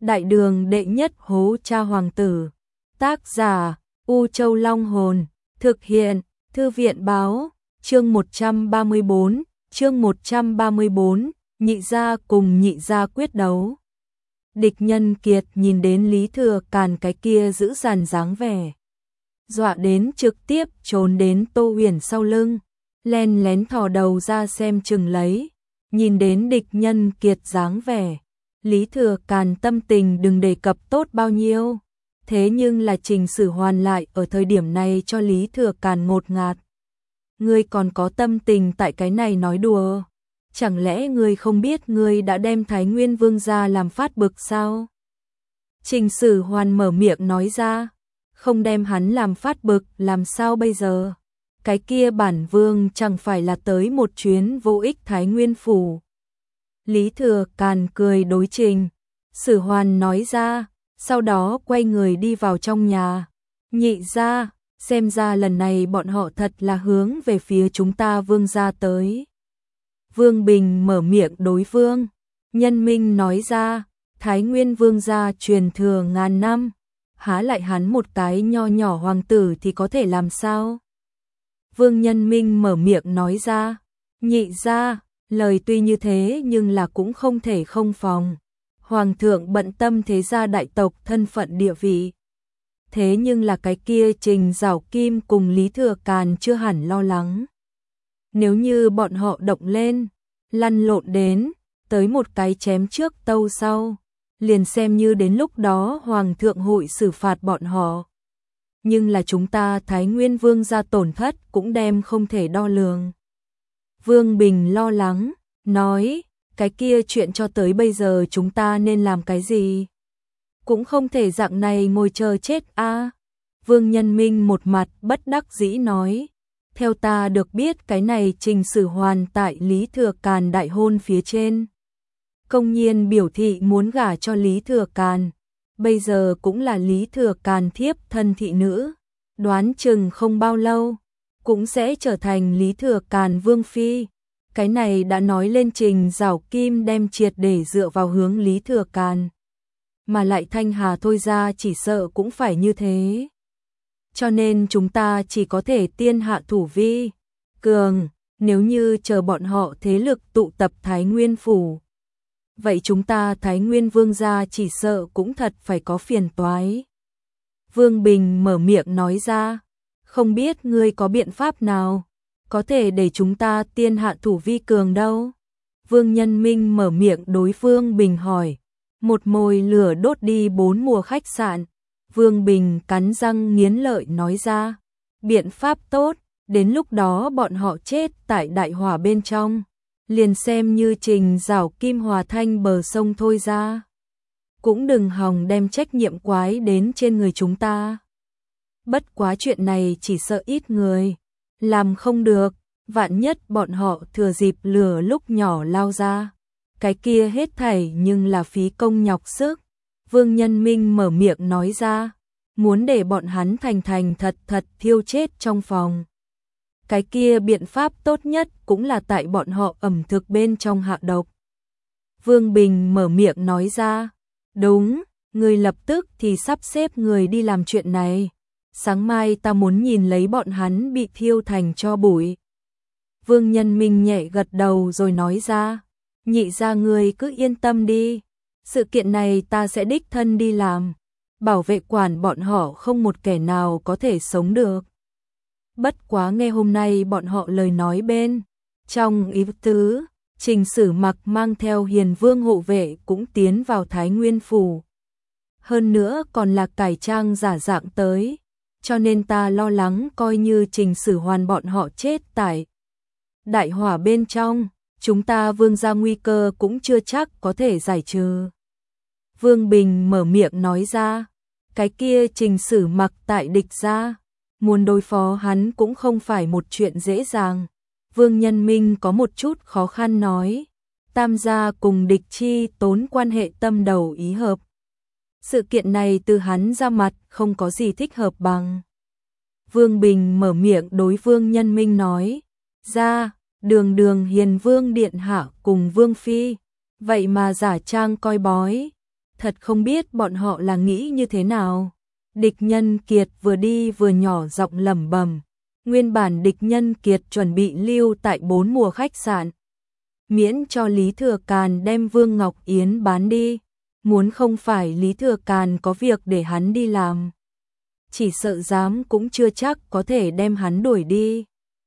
Đại đường đệ nhất hố cha hoàng tử. Tác giả U Châu Long Hồn. Thực hiện Thư viện báo. Chương 134, nhị gia cùng nhị gia quyết đấu. Địch Nhân Kiệt nhìn đến Lý Thừa Càn cái kia giữ dàn dáng vẻ, dọa đến trực tiếp trốn đến Tô Huyền sau lưng, len lén thò đầu ra xem chừng lấy. Nhìn đến Địch Nhân Kiệt dáng vẻ, Lý Thừa Càn tâm tình đừng đề cập tốt bao nhiêu. Thế nhưng là Trình Sử Hoàn lại ở thời điểm này cho Lý Thừa Càn ngột ngạt. Ngươi còn có tâm tình tại cái này nói đùa? Chẳng lẽ ngươi không biết ngươi đã đem Thái Nguyên Vương gia làm phát bực sao? Trình Sử Hoàn mở miệng nói ra, không đem hắn làm phát bực làm sao bây giờ? Cái kia bản vương chẳng phải là tới một chuyến vô ích Thái Nguyên phủ. Lý Thừa Càn cười đối Trình Sử Hoàn nói ra, sau đó quay người đi vào trong nhà. Nhị gia, xem ra lần này bọn họ thật là hướng về phía chúng ta Vương gia tới. Vương Bình mở miệng đối Vương Nhân Minh nói ra, Thái Nguyên Vương gia truyền thừa ngàn năm, há lại hắn một cái nho nhỏ hoàng tử thì có thể làm sao? Vương Nhân Minh mở miệng nói ra, nhị gia, lời tuy như thế nhưng là cũng không thể không phòng. Hoàng thượng bận tâm thế gia đại tộc thân phận địa vị. Thế nhưng là cái kia Trình Giảo Kim cùng Lý Thừa Càn chưa hẳn lo lắng. Nếu như bọn họ động lên, lăn lộn đến, tới một cái chém trước tâu sau, liền xem như đến lúc đó Hoàng thượng hội xử phạt bọn họ. Nhưng là chúng ta Thái Nguyên Vương gia tổn thất cũng đem không thể đo lường. Vương Bình lo lắng, nói, cái kia chuyện cho tới bây giờ chúng ta nên làm cái gì? Cũng không thể dạng này ngồi chờ chết a. Vương Nhân Minh một mặt bất đắc dĩ nói, theo ta được biết cái này Trình Sử Hoàn tại Lý Thừa Càn đại hôn phía trên. Công nhiên biểu thị muốn gả cho Lý Thừa Càn, bây giờ cũng là Lý Thừa Càn thiếp thân thị nữ, đoán chừng không bao lâu, cũng sẽ trở thành Lý Thừa Càn Vương Phi. Cái này đã nói lên Trình Giảo Kim đem triệt để dựa vào hướng Lý Thừa Càn. Mà lại Thanh Hà thôi ra chỉ sợ cũng phải như thế. Cho nên chúng ta chỉ có thể tiên hạ thủ vi cường, nếu như chờ bọn họ thế lực tụ tập Thái Nguyên phủ. Vậy chúng ta Thái Nguyên Vương gia chỉ sợ cũng thật phải có phiền toái. Vương Bình mở miệng nói ra, không biết ngươi có biện pháp nào có thể để chúng ta tiên hạ thủ vi cường đâu? Vương Nhân Minh mở miệng đối Vương Bình hỏi. Một mồi lửa đốt đi 4 mùa khách sạn. Vương Bình cắn răng nghiến lợi nói ra, biện pháp tốt, đến lúc đó bọn họ chết tại đại hỏa bên trong, liền xem như Trình Giảo Kim hòa thanh bờ sông thôi ra. Cũng đừng hòng đem trách nhiệm quái đến trên người chúng ta. Bất quá chuyện này chỉ sợ ít người làm không được, vạn nhất bọn họ thừa dịp lửa lúc nhỏ lao ra. Cái kia hết thảy nhưng là phí công nhọc sức. Vương Nhân Minh mở miệng nói ra, muốn để bọn hắn thành thật thiêu chết trong phòng. Cái kia biện pháp tốt nhất cũng là tại bọn họ ẩm thực bên trong hạ độc. Vương Bình mở miệng nói ra, đúng, người lập tức thì sắp xếp người đi làm chuyện này. Sáng mai ta muốn nhìn lấy bọn hắn bị thiêu thành tro bụi. Vương Nhân Minh nhẹ gật đầu rồi nói ra, nhị gia ngươi cứ yên tâm đi, sự kiện này ta sẽ đích thân đi làm, bảo vệ quản bọn họ không một kẻ nào có thể sống được. Bất quá nghe hôm nay bọn họ lời nói bên trong ý tứ, Trình Sử Mặc mang theo Hiền Vương hộ vệ cũng tiến vào Thái Nguyên phủ. Hơn nữa còn là cải trang giả dạng tới, cho nên ta lo lắng coi như Trình Sử Hoàn bọn họ chết tại đại hỏa bên trong, chúng ta Vương gia nguy cơ cũng chưa chắc có thể giải trừ. Vương Bình mở miệng nói ra, cái kia Trình Sử Mặc tại địch gia, muốn đối phó hắn cũng không phải một chuyện dễ dàng. Vương Nhân Minh có một chút khó khăn nói, tam gia cùng địch chi tốn quan hệ tâm đầu ý hợp. Sự kiện này từ hắn ra mặt không có gì thích hợp bằng. Vương Bình mở miệng đối Vương Nhân Minh nói, ra, đường Hiền Vương điện hạ cùng Vương Phi, vậy mà giả trang coi bói. thật không biết bọn họ là nghĩ như thế nào. Địch Nhân Kiệt vừa đi vừa nhỏ giọng lẩm bẩm. Nguyên bản Địch Nhân Kiệt chuẩn bị lưu tại 4 mùa khách sạn, miễn cho Lý Thừa Càn đem Vương Ngọc Yến bán đi. Muốn không phải Lý Thừa Càn có việc để hắn đi làm, chỉ sợ dám cũng chưa chắc có thể đem hắn đuổi đi.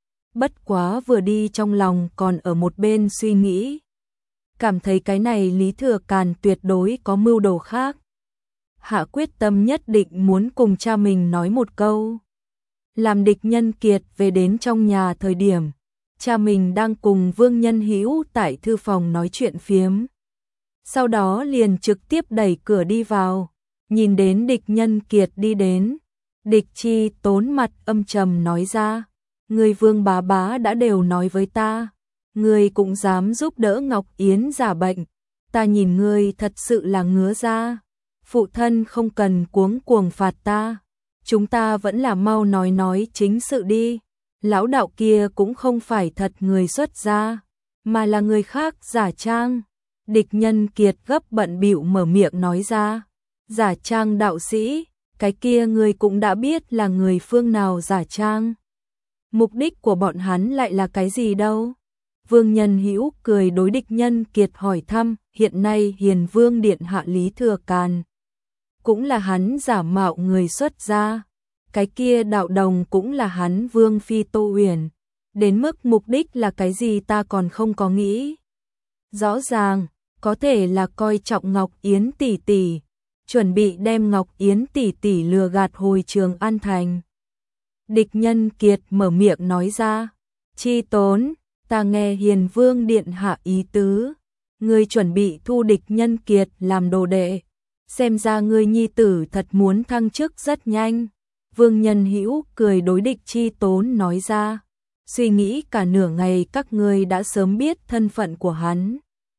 Bất quá vừa đi trong lòng còn ở một bên suy nghĩ, cảm thấy cái này Lý Thừa Càn tuyệt đối có mưu đồ khác. Hạ quyết tâm nhất định muốn cùng cha mình nói một câu. Làm Địch Nhân Kiệt về đến trong nhà thời điểm, cha mình đang cùng Vương Nhân Hữu tại thư phòng nói chuyện phiếm. Sau đó liền trực tiếp đẩy cửa đi vào, nhìn đến Địch Nhân Kiệt đi đến, Địch Chi Tốn mặt âm trầm nói ra, người Vương bá bá đã đều nói với ta, người cũng dám giúp đỡ Ngọc Yến giả bệnh, ta nhìn người thật sự là ngứa ra. Phụ thân không cần cuống cuồng phạt ta, chúng ta vẫn là mau nói chính sự đi. Lão đạo kia cũng không phải thật người xuất gia, mà là người khác giả trang. Địch Nhân Kiệt gấp bận bịu mở miệng nói ra, giả trang đạo sĩ, cái kia người cũng đã biết là người phương nào giả trang. Mục đích của bọn hắn lại là cái gì đâu? Vương Nhân Hữu cười đối Địch Nhân Kiệt hỏi thăm, hiện nay Hiền Vương điện hạ Lý Thừa Càn cũng là hắn giả mạo người xuất gia, cái kia đạo đồng cũng là hắn Vương phi Tô Uyển, đến mức mục đích là cái gì ta còn không có nghĩ. Rõ ràng, có thể là coi trọng Ngọc Yến tỷ tỷ, chuẩn bị đem Ngọc Yến tỷ tỷ lừa gạt hồi Trường An Thành. Địch Nhân Kiệt mở miệng nói ra, Chi Tốn, ta nghe Hiền Vương điện hạ ý tứ, ngươi chuẩn bị thu Địch Nhân Kiệt làm đồ đệ, xem ra ngươi nhi tử thật muốn thăng chức rất nhanh. Vương Nhân Hữu cười đối Địch Chi Tốn nói ra, suy nghĩ cả nửa ngày các ngươi đã sớm biết thân phận của hắn.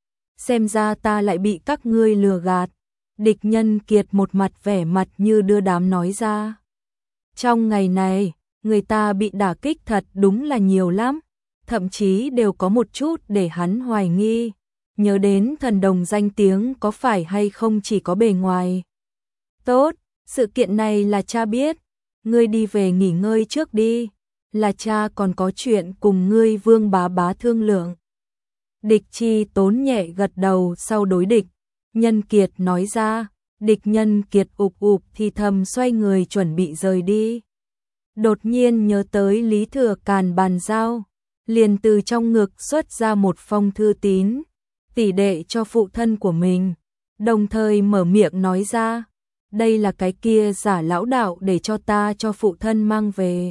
Xem ra ta lại bị các ngươi lừa gạt. Địch Nhân Kiệt một mặt vẻ mặt như đưa đám nói ra. Trong ngày này, người ta bị đả kích thật đúng là nhiều lắm, thậm chí đều có một chút để hắn hoài nghi. Nhớ đến thần đồng danh tiếng có phải hay không chỉ có bề ngoài. Tốt, sự kiện này là cha biết, ngươi đi về nghỉ ngơi trước đi, là cha còn có chuyện cùng ngươi Vương bá bá thương lượng. Địch Chi Tốn nhẹ gật đầu sau đối Địch Nhân Kiệt nói ra, Địch Nhân Kiệt ụp ụp thì thầm xoay người chuẩn bị rời đi. Đột nhiên nhớ tới Lý Thừa Càn bàn giao, liền từ trong ngực xuất ra một phong thư tín, tỷ đệ cho phụ thân của mình, đồng thời mở miệng nói ra, đây là cái kia giả lão đạo để cho ta cho phụ thân mang về.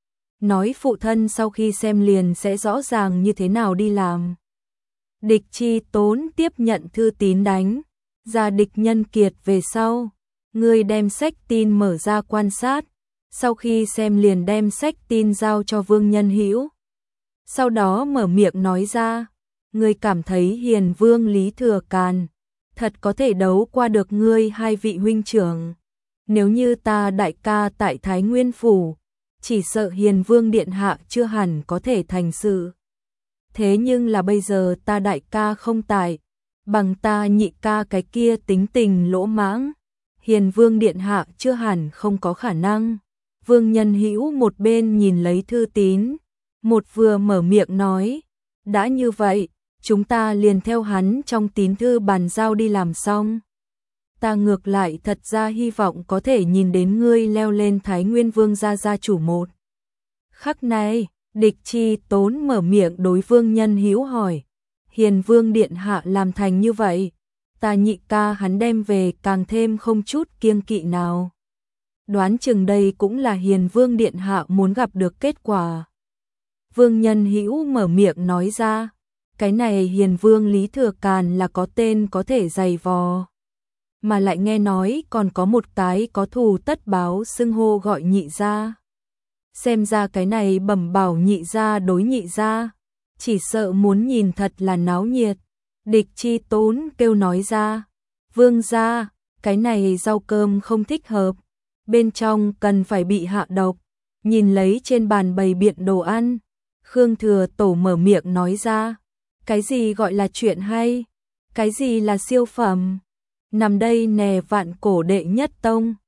Nói phụ thân sau khi xem liền sẽ rõ ràng như thế nào đi làm. Địch Chi Tốn tiếp nhận thư tín đánh ra Địch Nhân Kiệt về sau, ngươi đem sách tin mở ra quan sát, sau khi xem liền đem sách tin giao cho Vương Nhân Hữu. Sau đó mở miệng nói ra, ngươi cảm thấy Hiền Vương Lý Thừa Càn thật có thể đấu qua được ngươi hai vị huynh trưởng. Nếu như ta đại ca tại Thái Nguyên Phủ, chỉ sợ Hiền Vương điện hạ chưa hẳn có thể thành sự. Thế nhưng là bây giờ ta đại ca không tại, bằng ta nhị ca cái kia tính tình lỗ mãng, Hiền Vương điện hạ chưa hẳn không có khả năng. Vương Nhân Hữu một bên nhìn lấy thư tín, một vừa mở miệng nói, đã như vậy, chúng ta liền theo hắn trong tín thư bàn giao đi làm xong. Ta ngược lại thật ra hy vọng có thể nhìn đến ngươi leo lên Thái Nguyên Vương gia chủ một khắc này. Địch Chi Tốn mở miệng đối Vương Nhân Hữu hỏi, Hiền Vương điện hạ làm thành như vậy, ta nhị ca hắn đem về càng thêm không chút kiêng kỵ nào. Đoán chừng đây cũng là Hiền Vương điện hạ muốn gặp được kết quả. Vương Nhân Hữu mở miệng nói ra, cái này Hiền Vương Lý Thừa Càn là có tên có thể dày vò, mà lại nghe nói còn có một cái có thù tất báo xưng hô gọi nhị gia. Xem ra cái này bẩm bảo nhị gia đối nhị gia, chỉ sợ muốn nhìn thật là náo nhiệt. Địch Chi Tốn kêu nói ra, Vương gia, cái này rau cơm không thích hợp, bên trong cần phải bị hạ độc. Nhìn lấy trên bàn bày biện đồ ăn, Khương Thừa Tổ mở miệng nói ra, cái gì gọi là chuyện hay, cái gì là siêu phẩm. nằm đây nè vạn cổ đệ nhất tông.